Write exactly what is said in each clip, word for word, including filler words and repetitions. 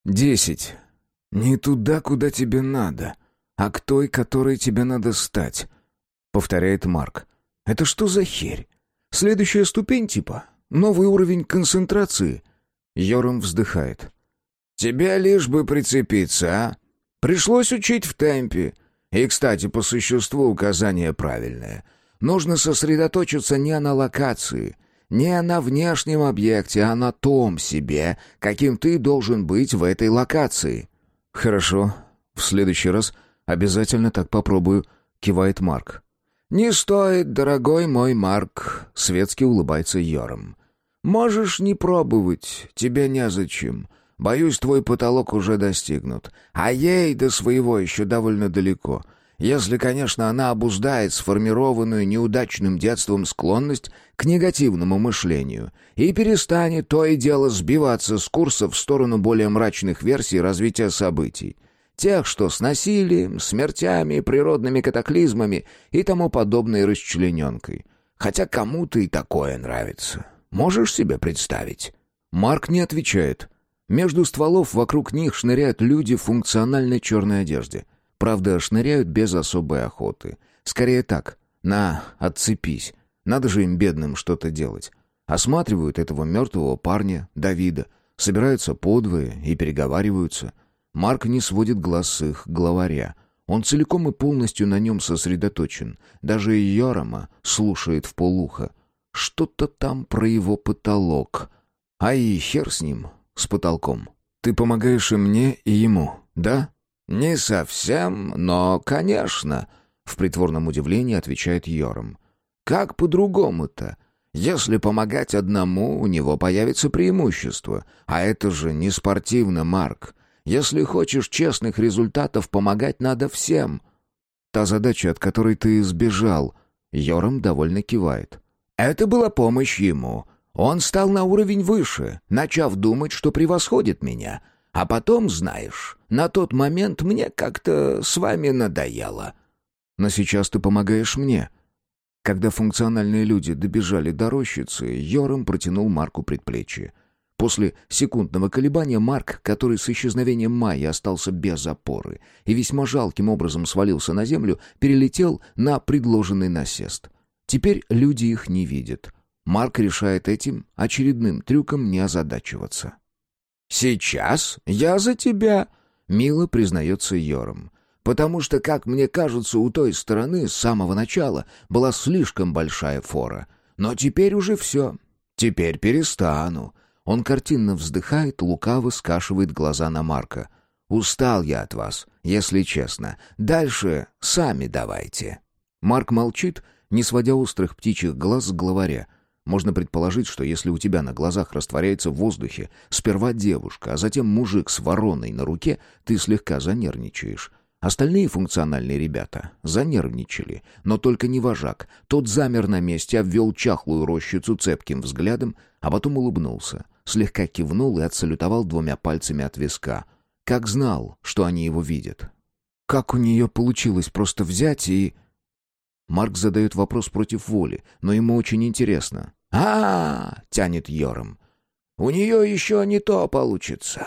Десять. Не туда, куда тебе надо, а к той, которой тебе надо стать, повторяет Марк. Это что за херь? Следующая ступень типа? Новый уровень концентрации? Йорам вздыхает. Тебе лишь бы прицепиться, а? Пришлось учить в темпе. И, кстати, по существу указание правильное. Нужно сосредоточиться не на локации, не на внешнем объекте, а на том себе, каким ты должен быть в этой локации. Хорошо. В следующий раз обязательно так попробую, кивает Марк. Не стоит, дорогой мой Марк, светски улыбается Йорам. Можешь не пробовать, тебе незачем. Боюсь, твой потолок уже достигнут, а ей до своего еще довольно далеко. Если, конечно, она обуздает сформированную неудачным детством склонность к негативному мышлению и перестанет то и дело сбиваться с курса в сторону более мрачных версий развития событий. Тех, что с насилием, смертями, природными катаклизмами и тому подобной расчлененкой. Хотя кому-то и такое нравится. Можешь себе представить? Марк не отвечает. Между стволов вокруг них шныряют люди в функциональной черной одежде. Правда, шныряют без особой охоты. Скорее так, на, отцепись. Надо же им, бедным, что-то делать. Осматривают этого мертвого парня, Давида, собираются подвое и переговариваются. Марк не сводит глаз с их главаря. Он целиком и полностью на нем сосредоточен. Даже Йорама слушает вполуха. Что-то там про его потолок. А и хер с ним, с потолком. Ты помогаешь и мне, и ему, да? Не совсем, но, конечно, в притворном удивлении отвечает Йорам. Как по-другому-то? Если помогать одному, у него появится преимущество. А это же не спортивно, Марк. Если хочешь честных результатов, помогать надо всем. Та задача, от которой ты сбежал, Йорам довольно кивает. Это была помощь ему. Он стал на уровень выше, начав думать, что превосходит меня. А потом, знаешь, на тот момент мне как-то с вами надоело. Но сейчас ты помогаешь мне. Когда функциональные люди добежали до рощицы, Йорам протянул Марку предплечье. После секундного колебания Марк, который с исчезновением Майи остался без опоры и весьма жалким образом свалился на землю, перелетел на предложенный насест. Теперь люди их не видят. Марк решает этим очередным трюком не озадачиваться. «Сейчас я за тебя», — мило признается Йорам. «Потому что, как мне кажется, у той стороны с самого начала была слишком большая фора. Но теперь уже все. Теперь перестану». Он картинно вздыхает, лукаво скашивает глаза на Марка. «Устал я от вас, если честно. Дальше сами давайте». Марк молчит, не сводя острых птичьих глаз с главаря. Можно предположить, что если у тебя на глазах растворяется в воздухе сперва девушка, а затем мужик с вороной на руке, ты слегка занервничаешь. Остальные функциональные ребята занервничали, но только не вожак. Тот замер на месте, обвел чахлую рощицу цепким взглядом, а потом улыбнулся, слегка кивнул и отсалютовал двумя пальцами от виска. Как знал, что они его видят. Как у нее получилось просто взять и... Марк задает вопрос против воли, но ему очень интересно. «А-а-а!» — тянет Йорам. «У нее еще не то получится.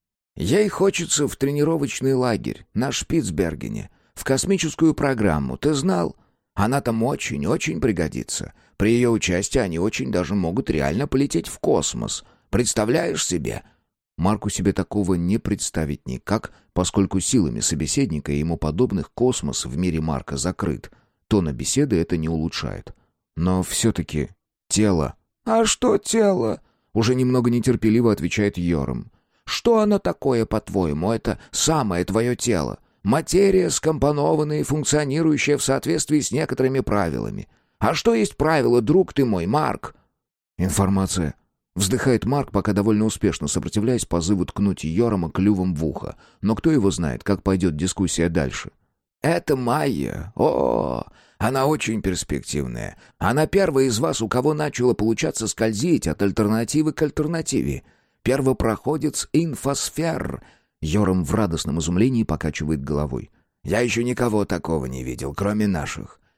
Ей хочется в тренировочный лагерь на Шпицбергене, в космическую программу, ты знал? Она там очень-очень пригодится. При ее участии они очень даже могут реально полететь в космос. Представляешь себе?» Марку себе такого не представить никак, поскольку силами собеседника и ему подобных космос в мире Марка закрыт. Тона беседы это не улучшает. Но все-таки тело... «А что тело?» — уже немного нетерпеливо отвечает Йорам. «Что оно такое, по-твоему? Это самое твое тело. Материя, скомпонованная и функционирующая в соответствии с некоторыми правилами. А что есть правила, друг ты мой, Марк?» «Информация». Вздыхает Марк, пока довольно успешно сопротивляясь позыву ткнуть Йорама клювом в ухо. Но кто его знает, как пойдет дискуссия дальше. «Это Майя. О, она очень перспективная. Она первая из вас, у кого начало получаться скользить от альтернативы к альтернативе. Первопроходец инфосфер». Йорам в радостном изумлении покачивает головой. «Я еще никого такого не видел, кроме наших.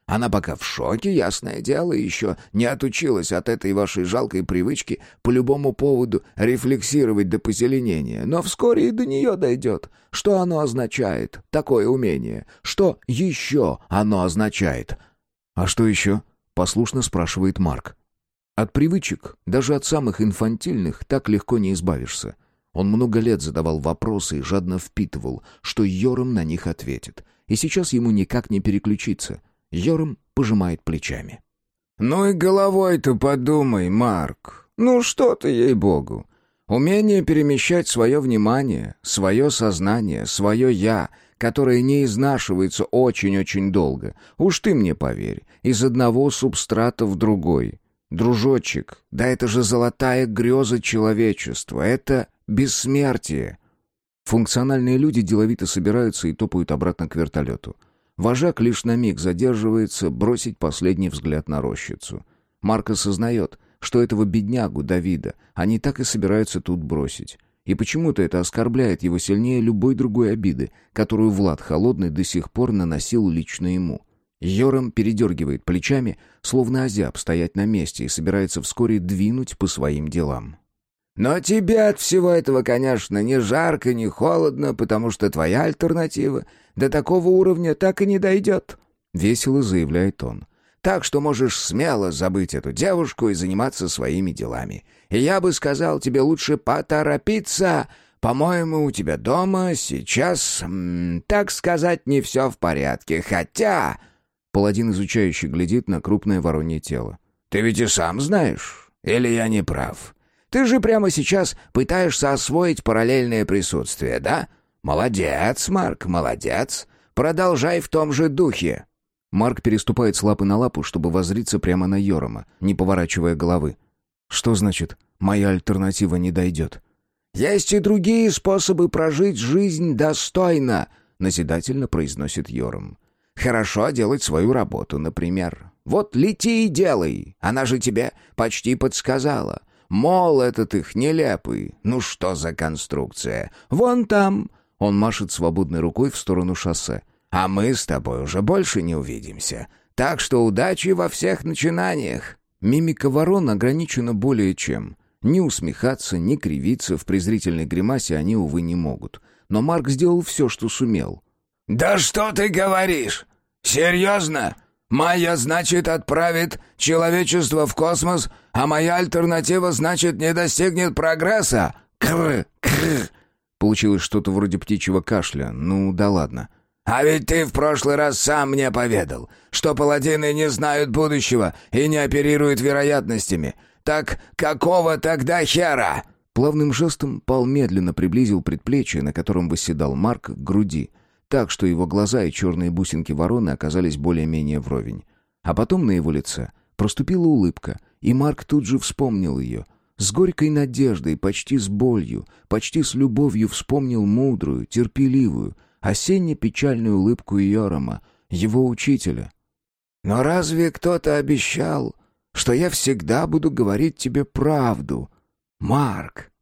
Она пока в шоке, ясное дело, и еще не отучилась от этой вашей жалкой привычки по любому поводу рефлексировать до позеленения. Но вскоре и до нее дойдет. Что оно означает, такое умение? Что еще оно означает?» «А что еще?» — послушно спрашивает Марк. От привычек, даже от самых инфантильных, так легко не избавишься. Он много лет задавал вопросы и жадно впитывал, что Йорам на них ответит. И сейчас ему никак не переключиться. Йорам пожимает плечами. «Ну и головой-то подумай, Марк. Ну что ты, ей-богу. Умение перемещать свое внимание, свое сознание, свое «я», которое не изнашивается очень-очень долго. Уж ты мне поверь, из одного субстрата в другой. Дружочек, да это же золотая греза человечества, это бессмертие». Функциональные люди деловито собираются и топают обратно к вертолету. Вожак лишь на миг задерживается, бросить последний взгляд на рощицу. Марк осознает, что этого беднягу Давида они так и собираются тут бросить. И почему-то это оскорбляет его сильнее любой другой обиды, которую Влад Холодный до сих пор наносил лично ему. Йорам передергивает плечами, словно озяб стоять на месте и собирается вскоре двинуть по своим делам. «Но тебе от всего этого, конечно, не жарко, не холодно, потому что твоя альтернатива до такого уровня так и не дойдет», — весело заявляет он. «Так что можешь смело забыть эту девушку и заниматься своими делами. И я бы сказал тебе лучше поторопиться. По-моему, у тебя дома сейчас, м, так сказать, не все в порядке. Хотя...» Паладин изучающий глядит на крупное воронье тело. «Ты ведь и сам знаешь, или я не прав? Ты же прямо сейчас пытаешься освоить параллельное присутствие, да? Молодец, Марк, молодец. Продолжай в том же духе». Марк переступает с лапы на лапу, чтобы воззриться прямо на Йорама, не поворачивая головы. «Что значит, моя альтернатива не дойдет?» «Есть и другие способы прожить жизнь достойно», — назидательно произносит Йорам. «Хорошо делать свою работу, например. Вот лети и делай, она же тебе почти подсказала. Мол, этот их нелепый. Ну что за конструкция? Вон там...» Он машет свободной рукой в сторону шоссе. «А мы с тобой уже больше не увидимся. Так что удачи во всех начинаниях». Мимика ворон ограничена более чем. Ни усмехаться, ни кривиться в презрительной гримасе они, увы, не могут. Но Марк сделал все, что сумел. «Да что ты говоришь? Серьезно? Моя, значит, отправит человечество в космос, а моя альтернатива, значит, не достигнет прогресса? Кр, кр. Получилось что-то вроде птичьего кашля. Ну, да ладно. А ведь ты в прошлый раз сам мне поведал, что паладины не знают будущего и не оперируют вероятностями. Так какого тогда хера?» Плавным жестом Пал медленно приблизил предплечье, на котором восседал Марк, к груди, так что его глаза и черные бусинки вороны оказались более-менее вровень. А потом на его лице проступила улыбка, и Марк тут же вспомнил ее. С горькой надеждой, почти с болью, почти с любовью вспомнил мудрую, терпеливую, осенне-печальную улыбку Йорама, его учителя. «Но разве кто-то обещал, что я всегда буду говорить тебе правду, Марк?»